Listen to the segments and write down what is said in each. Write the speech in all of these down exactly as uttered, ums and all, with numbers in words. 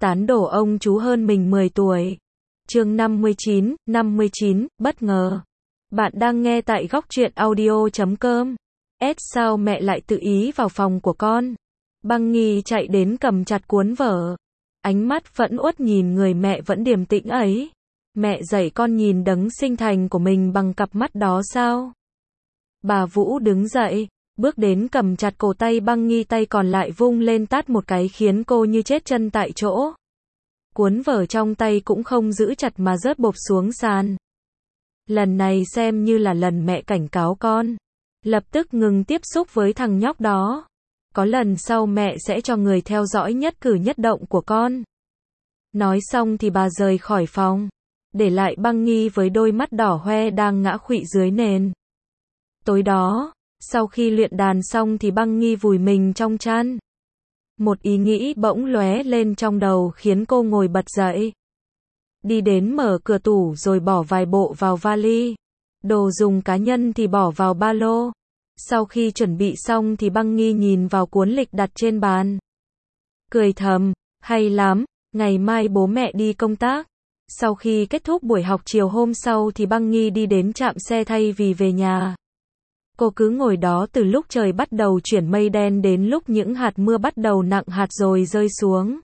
tán đổ ông chú hơn mình mười tuổi. Chương năm mươi chín, năm mươi chín, bất ngờ. Bạn đang nghe tại góc truyện audio chấm com. S sao mẹ lại tự ý vào phòng của con? Băng Nghi chạy đến cầm chặt cuốn vở. Ánh mắt phẫn uất nhìn người mẹ vẫn điềm tĩnh ấy. Mẹ dạy con nhìn đấng sinh thành của mình bằng cặp mắt đó sao? Bà Vũ đứng dậy, bước đến cầm chặt cổ tay Băng Nghi, tay còn lại vung lên tát một cái khiến cô như chết chân tại chỗ. Cuốn vở trong tay cũng không giữ chặt mà rớt bộp xuống sàn. Lần này xem như là lần mẹ cảnh cáo con. Lập tức ngừng tiếp xúc với thằng nhóc đó. Có lần sau mẹ sẽ cho người theo dõi nhất cử nhất động của con. Nói xong thì bà rời khỏi phòng, để lại Băng Nghi với đôi mắt đỏ hoe đang ngã khuỵu dưới nền. Tối đó, sau khi luyện đàn xong thì Băng Nghi vùi mình trong chăn. Một ý nghĩ bỗng lóe lên trong đầu khiến cô ngồi bật dậy. Đi đến mở cửa tủ rồi bỏ vài bộ vào vali. Đồ dùng cá nhân thì bỏ vào ba lô. Sau khi chuẩn bị xong thì Băng Nghi nhìn vào cuốn lịch đặt trên bàn. Cười thầm, hay lắm, ngày mai bố mẹ đi công tác. Sau khi kết thúc buổi học chiều hôm sau thì Băng Nghi đi đến trạm xe thay vì về nhà. Cô cứ ngồi đó từ lúc trời bắt đầu chuyển mây đen đến lúc những hạt mưa bắt đầu nặng hạt rồi rơi xuống.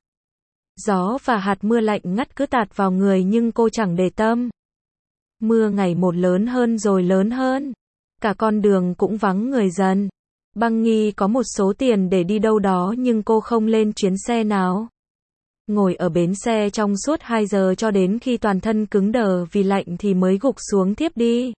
Gió và hạt mưa lạnh ngắt cứ tạt vào người nhưng cô chẳng để tâm. Mưa ngày một lớn hơn rồi lớn hơn. Cả con đường cũng vắng người dần. Băng Nghi có một số tiền để đi đâu đó nhưng cô không lên chuyến xe nào. Ngồi ở bến xe trong suốt hai giờ cho đến khi toàn thân cứng đờ vì lạnh thì mới gục xuống thiếp đi.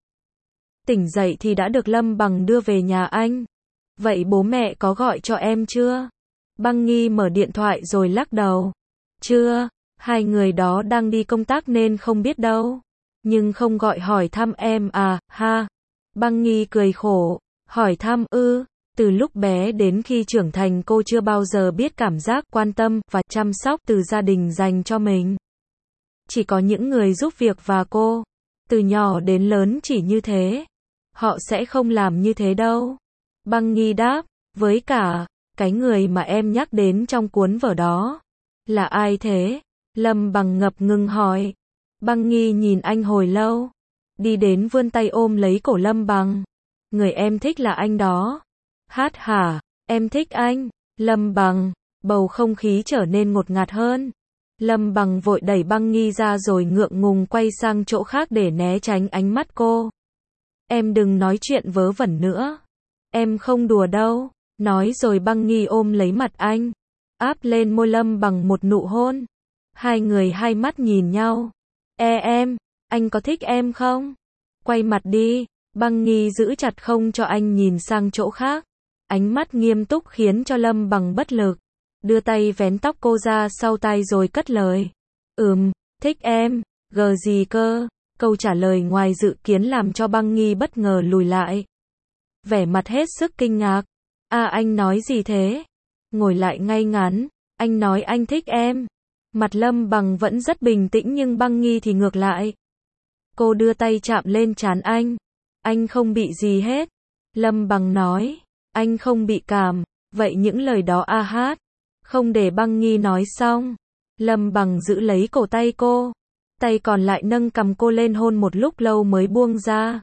Tỉnh dậy thì đã được Lâm Bằng đưa về nhà anh. Vậy bố mẹ có gọi cho em chưa? Băng Nghi mở điện thoại rồi lắc đầu. Chưa, hai người đó đang đi công tác nên không biết đâu. Nhưng không gọi hỏi thăm em à, ha. Băng Nghi cười khổ, hỏi thăm ư, từ lúc bé đến khi trưởng thành cô chưa bao giờ biết cảm giác quan tâm và chăm sóc từ gia đình dành cho mình. Chỉ có những người giúp việc và cô. Từ nhỏ đến lớn chỉ như thế. Họ sẽ không làm như thế đâu. Băng Nghi đáp, với cả, cái người mà em nhắc đến trong cuốn vở đó. Là ai thế? Lâm Bằng ngập ngừng hỏi. Băng Nghi nhìn anh hồi lâu. Đi đến vươn tay ôm lấy cổ Lâm Bằng. Người em thích là anh đó. Hát hả, em thích anh. Lâm Bằng, bầu không khí trở nên ngột ngạt hơn. Lâm Bằng vội đẩy Băng Nghi ra rồi ngượng ngùng quay sang chỗ khác để né tránh ánh mắt cô. Em đừng nói chuyện vớ vẩn nữa. Em không đùa đâu. Nói rồi Băng Nghi ôm lấy mặt anh, áp lên môi Lâm Bằng một nụ hôn. Hai người hai mắt nhìn nhau. E em, anh có thích em không? Quay mặt đi. Băng Nghi giữ chặt không cho anh nhìn sang chỗ khác. Ánh mắt nghiêm túc khiến cho Lâm Bằng bất lực. Đưa tay vén tóc cô ra sau tai rồi cất lời. Ừm, thích em. Gờ gì cơ? Câu trả lời ngoài dự kiến làm cho Băng Nghi bất ngờ lùi lại. Vẻ mặt hết sức kinh ngạc. À anh nói gì thế? Ngồi lại ngay ngắn. Anh nói anh thích em. Mặt Lâm Bằng vẫn rất bình tĩnh nhưng Băng Nghi thì ngược lại. Cô đưa tay chạm lên trán anh. Anh không bị gì hết. Lâm Bằng nói. Anh không bị cảm. Vậy những lời đó a hát. Không để Băng Nghi nói xong. Lâm Bằng giữ lấy cổ tay cô. Tay còn lại nâng cằm cô lên hôn một lúc lâu mới buông ra.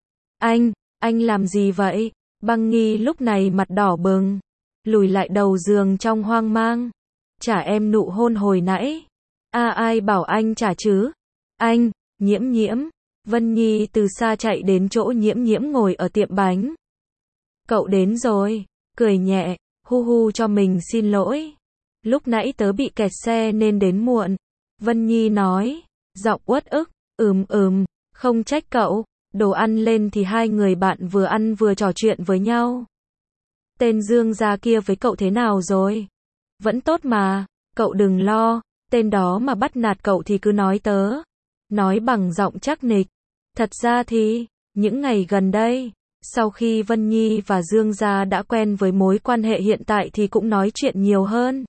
Anh, anh làm gì vậy? Băng Nghi lúc này mặt đỏ bừng. Lùi lại đầu giường trong hoang mang. Trả em nụ hôn hồi nãy. À ai bảo anh trả chứ? Anh, Nhiễm Nhiễm. Vân Nhi từ xa chạy đến chỗ Nhiễm Nhiễm ngồi ở tiệm bánh. Cậu đến rồi. Cười nhẹ, hu hu cho mình xin lỗi. Lúc nãy tớ bị kẹt xe nên đến muộn. Vân Nhi nói. Giọng uất ức. Ừm ừm, không trách cậu. Đồ ăn lên thì hai người bạn vừa ăn vừa trò chuyện với nhau. Tên Dương gia kia với cậu thế nào rồi? Vẫn tốt mà, cậu đừng lo. Tên đó mà bắt nạt cậu thì cứ nói tớ. Nói bằng giọng chắc nịch. Thật ra thì, những ngày gần đây, sau khi Vân Nhi và Dương gia đã quen với mối quan hệ hiện tại thì cũng nói chuyện nhiều hơn.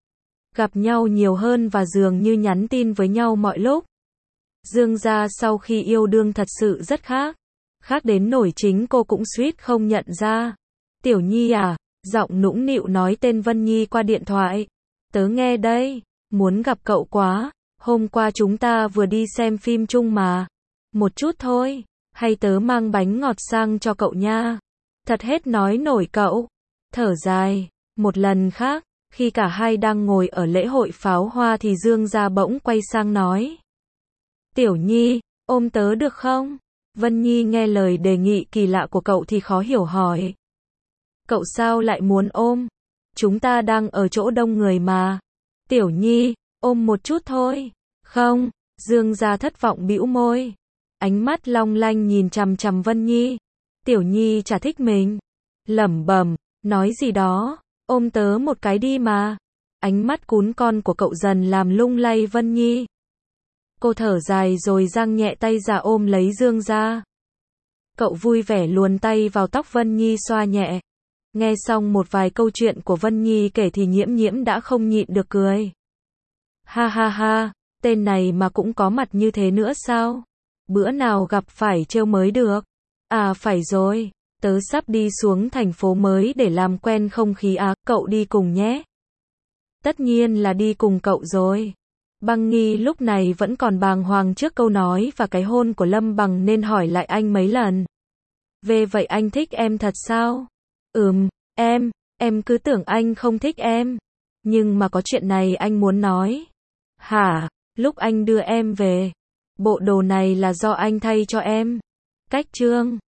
Gặp nhau nhiều hơn và dường như nhắn tin với nhau mọi lúc. Dương gia sau khi yêu đương thật sự rất khác. Khác đến nổi chính cô cũng suýt không nhận ra. Tiểu Nhi à, giọng nũng nịu nói tên Vân Nhi qua điện thoại. Tớ nghe đây. muốn gặp cậu quá, hôm qua chúng ta vừa đi xem phim chung mà. Một chút thôi, hay tớ mang bánh ngọt sang cho cậu nha. Thật hết nói nổi cậu. Thở dài, một lần khác, khi cả hai đang ngồi ở lễ hội pháo hoa thì Dương Gia bỗng quay sang nói. Tiểu Nhi, ôm tớ được không? Vân Nhi nghe lời đề nghị kỳ lạ của cậu thì khó hiểu hỏi. Cậu sao lại muốn ôm? Chúng ta đang ở chỗ đông người mà. Tiểu Nhi, ôm một chút thôi. Không, Dương Gia thất vọng bĩu môi. Ánh mắt long lanh nhìn chằm chằm Vân Nhi. Tiểu Nhi chả thích mình. Lẩm bẩm, nói gì đó, ôm tớ một cái đi mà. Ánh mắt cún con của cậu dần làm lung lay Vân Nhi. Cô thở dài rồi giang nhẹ tay ra ôm lấy Dương Gia. Cậu vui vẻ luồn tay vào tóc Vân Nhi xoa nhẹ. Nghe xong một vài câu chuyện của Vân Nhi kể thì Nhiễm Nhiễm đã không nhịn được cười. Ha ha ha, tên này mà cũng có mặt như thế nữa sao? Bữa nào gặp phải trêu mới được. À phải rồi, tớ sắp đi xuống thành phố mới để làm quen không khí à, cậu đi cùng nhé. Tất nhiên là đi cùng cậu rồi. Băng Nghi lúc này vẫn còn bàng hoàng trước câu nói và cái hôn của Lâm Bằng nên hỏi lại anh mấy lần. Về vậy anh thích em thật sao? Ừm, em, em cứ tưởng anh không thích em. Nhưng mà có chuyện này anh muốn nói. Hả, lúc anh đưa em về, bộ đồ này là do anh thay cho em. Cách trương.